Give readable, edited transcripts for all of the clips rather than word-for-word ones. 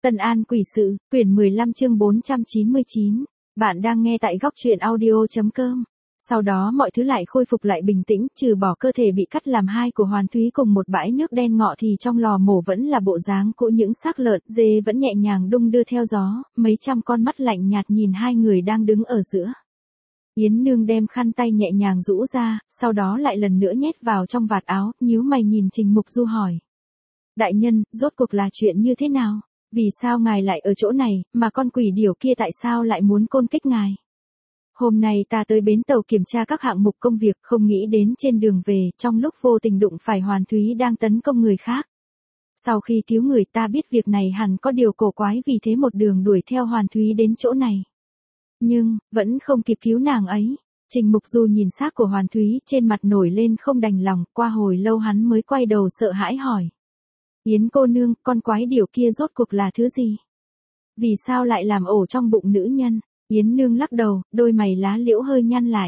Tân An Quỷ Sự, quyển 15 chương 499. Bạn đang nghe tại góc truyện audio.com. Sau đó mọi thứ lại khôi phục lại bình tĩnh, trừ bỏ cơ thể bị cắt làm hai của Hoàn Thúy cùng một bãi nước đen ngọ thì trong lò mổ vẫn là bộ dáng cũ, những xác lợn, dê vẫn nhẹ nhàng đung đưa theo gió, mấy trăm con mắt lạnh nhạt nhìn hai người đang đứng ở giữa. Yến Nương đem khăn tay nhẹ nhàng rũ ra, sau đó lại lần nữa nhét vào trong vạt áo, nhíu mày nhìn Trình Mục Du hỏi. Đại nhân, rốt cuộc là chuyện như thế nào? Vì sao ngài lại ở chỗ này, mà con quỷ điểu kia tại sao lại muốn côn kích ngài? Hôm nay ta tới bến tàu kiểm tra các hạng mục công việc, không nghĩ đến trên đường về, trong lúc vô tình đụng phải Hoàn Thúy đang tấn công người khác. Sau khi cứu người ta biết việc này hẳn có điều cổ quái, vì thế một đường đuổi theo Hoàn Thúy đến chỗ này. Nhưng, vẫn không kịp cứu nàng ấy. Trình Mục Du nhìn xác của Hoàn Thúy, trên mặt nổi lên không đành lòng, qua hồi lâu hắn mới quay đầu sợ hãi hỏi. Yến cô nương, con quái điểu kia rốt cuộc là thứ gì? Vì sao lại làm ổ trong bụng nữ nhân? Yến Nương lắc đầu, đôi mày lá liễu hơi nhăn lại.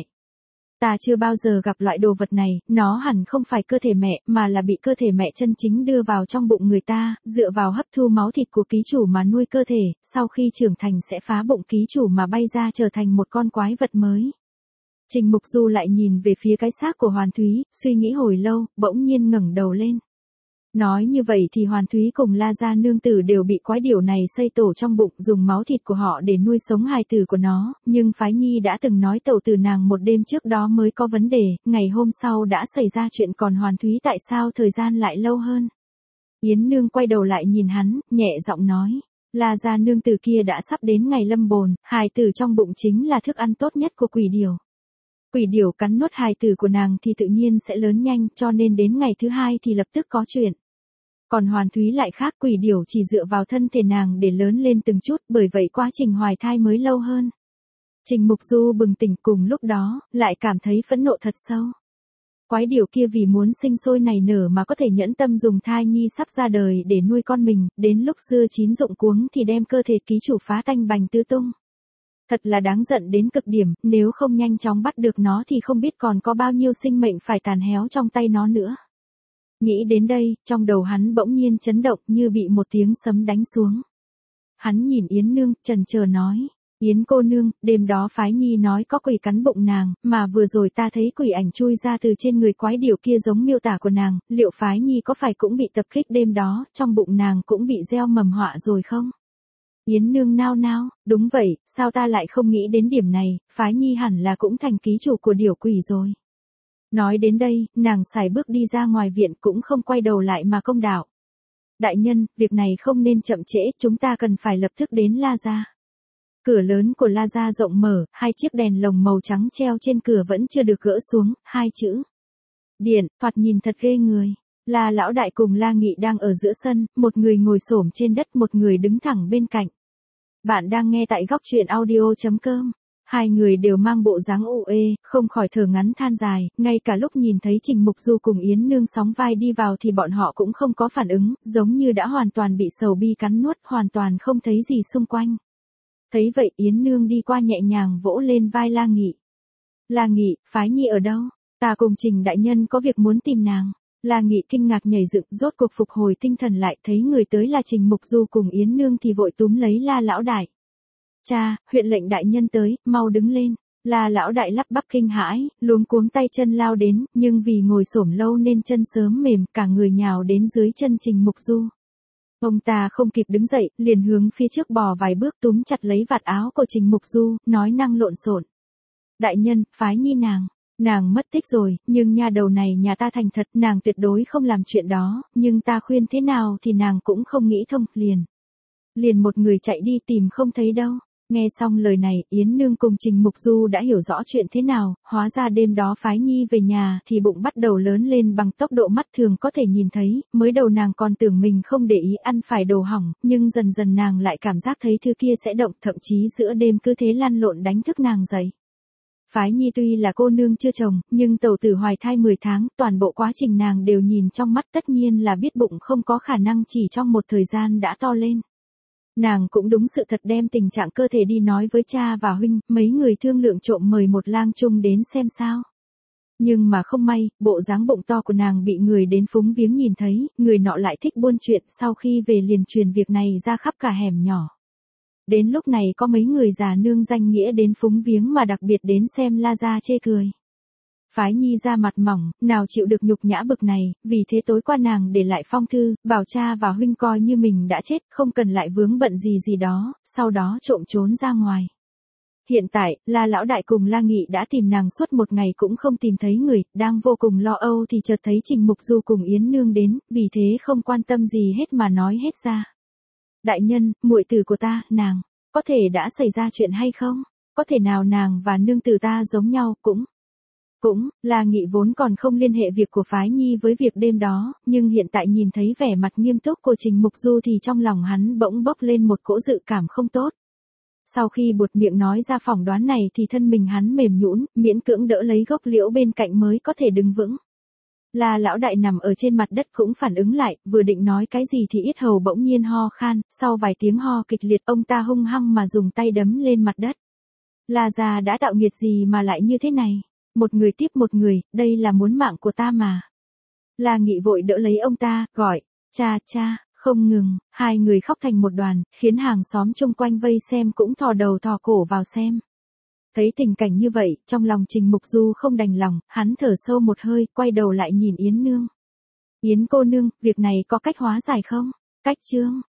Ta chưa bao giờ gặp loại đồ vật này, nó hẳn không phải cơ thể mẹ, mà là bị cơ thể mẹ chân chính đưa vào trong bụng người ta, dựa vào hấp thu máu thịt của ký chủ mà nuôi cơ thể, sau khi trưởng thành sẽ phá bụng ký chủ mà bay ra trở thành một con quái vật mới. Trình Mục Du lại nhìn về phía cái xác của Hoàn Thúy, suy nghĩ hồi lâu, bỗng nhiên ngẩng đầu lên. Nói như vậy thì Hoàn Thúy cùng La Gia nương tử đều bị quái điểu này xây tổ trong bụng, dùng máu thịt của họ để nuôi sống hài tử của nó, nhưng Phái Nhi đã từng nói tẩu tử nàng một đêm trước đó mới có vấn đề, ngày hôm sau đã xảy ra chuyện, còn Hoàn Thúy tại sao thời gian lại lâu hơn? Yến Nương quay đầu lại nhìn hắn, nhẹ giọng nói, La Gia nương tử kia đã sắp đến ngày lâm bồn, hài tử trong bụng chính là thức ăn tốt nhất của quỷ điểu. Quỷ điểu cắn nuốt hài tử của nàng thì tự nhiên sẽ lớn nhanh, cho nên đến ngày thứ hai thì lập tức có chuyện. Còn Hoàn Thúy lại khác, quỷ điểu chỉ dựa vào thân thể nàng để lớn lên từng chút, bởi vậy quá trình hoài thai mới lâu hơn. Trình Mục Du bừng tỉnh, cùng lúc đó, lại cảm thấy phẫn nộ thật sâu. Quái điểu kia vì muốn sinh sôi nảy nở mà có thể nhẫn tâm dùng thai nhi sắp ra đời để nuôi con mình, đến lúc dưa chín rụng cuống thì đem cơ thể ký chủ phá tanh bành tứ tung. Thật là đáng giận đến cực điểm, nếu không nhanh chóng bắt được nó thì không biết còn có bao nhiêu sinh mệnh phải tàn héo trong tay nó nữa. Nghĩ đến đây, trong đầu hắn bỗng nhiên chấn động như bị một tiếng sấm đánh xuống. Hắn nhìn Yến Nương, chần chờ nói, Yến cô nương, đêm đó Phái Nhi nói có quỷ cắn bụng nàng, mà vừa rồi ta thấy quỷ ảnh chui ra từ trên người quái điểu kia giống miêu tả của nàng, liệu Phái Nhi có phải cũng bị tập kích đêm đó, trong bụng nàng cũng bị gieo mầm họa rồi không? Yến Nương nao nao, đúng vậy, sao ta lại không nghĩ đến điểm này, Phái Nhi hẳn là cũng thành ký chủ của điểu quỷ rồi. Nói đến đây, nàng sải bước đi ra ngoài viện, cũng không quay đầu lại mà công đạo. Đại nhân, việc này không nên chậm trễ, chúng ta cần phải lập tức đến La Gia. Cửa lớn của La Gia rộng mở, hai chiếc đèn lồng màu trắng treo trên cửa vẫn chưa được gỡ xuống, hai chữ điện, thoạt nhìn thật ghê người. La lão đại cùng La Nghị đang ở giữa sân, một người ngồi xổm trên đất, một người đứng thẳng bên cạnh. Bạn đang nghe tại góc truyện audio.com. Hai người đều mang bộ dáng u ê, không khỏi thở ngắn than dài, ngay cả lúc nhìn thấy Trình Mục Du cùng Yến Nương sóng vai đi vào thì bọn họ cũng không có phản ứng, giống như đã hoàn toàn bị sầu bi cắn nuốt, hoàn toàn không thấy gì xung quanh. Thấy vậy Yến Nương đi qua nhẹ nhàng vỗ lên vai La Nghị. La Nghị, Phái Nhi ở đâu? Ta cùng Trình đại nhân có việc muốn tìm nàng. La Nghị kinh ngạc nhảy dựng, rốt cuộc phục hồi tinh thần lại, thấy người tới là Trình Mục Du cùng Yến Nương thì vội túm lấy La lão đại. Cha, huyện lệnh đại nhân tới, mau đứng lên. La lão đại lắp bắp kinh hãi, luống cuống tay chân lao đến, nhưng vì ngồi xổm lâu nên chân sớm mềm, cả người nhào đến dưới chân Trình Mục Du. Ông ta không kịp đứng dậy, liền hướng phía trước bò vài bước, túm chặt lấy vạt áo của Trình Mục Du, nói năng lộn xộn. Đại nhân, Phái Nhi nàng mất tích rồi, nhưng nha đầu này nhà ta thành thật, nàng tuyệt đối không làm chuyện đó, nhưng ta khuyên thế nào thì nàng cũng không nghĩ thông, liền một người chạy đi tìm không thấy đâu. Nghe xong lời này, Yến Nương cùng Trình Mục Du đã hiểu rõ chuyện thế nào, hóa ra đêm đó Phái Nhi về nhà thì bụng bắt đầu lớn lên bằng tốc độ mắt thường có thể nhìn thấy, mới đầu nàng còn tưởng mình không để ý ăn phải đồ hỏng, nhưng dần dần nàng lại cảm giác thấy thứ kia sẽ động, thậm chí giữa đêm cứ thế lăn lộn đánh thức nàng dậy. Phái Nhi tuy là cô nương chưa chồng, nhưng tẩu tử hoài thai 10 tháng, toàn bộ quá trình nàng đều nhìn trong mắt, tất nhiên là biết bụng không có khả năng chỉ trong một thời gian đã to lên. Nàng cũng đúng sự thật đem tình trạng cơ thể đi nói với cha và huynh, mấy người thương lượng trộm mời một lang trung đến xem sao. Nhưng mà không may, bộ dáng bụng to của nàng bị người đến phúng viếng nhìn thấy, người nọ lại thích buôn chuyện, sau khi về liền truyền việc này ra khắp cả hẻm nhỏ. Đến lúc này có mấy người già nương danh nghĩa đến phúng viếng mà đặc biệt đến xem La Gia chê cười. Phái Nhi ra mặt mỏng, nào chịu được nhục nhã bực này, vì thế tối qua nàng để lại phong thư, bảo cha và huynh coi như mình đã chết, không cần lại vướng bận gì gì đó, sau đó trộm trốn ra ngoài. Hiện tại, La Lão Đại cùng La Nghị đã tìm nàng suốt một ngày cũng không tìm thấy người, đang vô cùng lo âu thì chợt thấy Trình Mục Du cùng Yến Nương đến, vì thế không quan tâm gì hết mà nói hết ra. Đại nhân, muội tử của ta, nàng, có thể đã xảy ra chuyện hay không? Có thể nào nàng và nương tử ta giống nhau, Cũng, La Nghị vốn còn không liên hệ việc của Phái Nhi với việc đêm đó, nhưng hiện tại nhìn thấy vẻ mặt nghiêm túc của Trình Mục Du thì trong lòng hắn bỗng bốc lên một cỗ dự cảm không tốt. Sau khi buột miệng nói ra phỏng đoán này thì thân mình hắn mềm nhũn, miễn cưỡng đỡ lấy gốc liễu bên cạnh mới có thể đứng vững. La Lão Đại nằm ở trên mặt đất cũng phản ứng lại, vừa định nói cái gì thì yết hầu bỗng nhiên ho khan, sau vài tiếng ho kịch liệt ông ta hung hăng mà dùng tay đấm lên mặt đất. La gia đã tạo nghiệt gì mà lại như thế này? Một người tiếp một người, đây là muốn mạng của ta mà. La Nghị vội đỡ lấy ông ta, gọi, cha, không ngừng, hai người khóc thành một đoàn, khiến hàng xóm chung quanh vây xem cũng thò đầu thò cổ vào xem. Thấy tình cảnh như vậy, trong lòng Trình Mục Du không đành lòng, hắn thở sâu một hơi, quay đầu lại nhìn Yến Nương. Yến cô nương, việc này có cách hóa giải không? Cách chương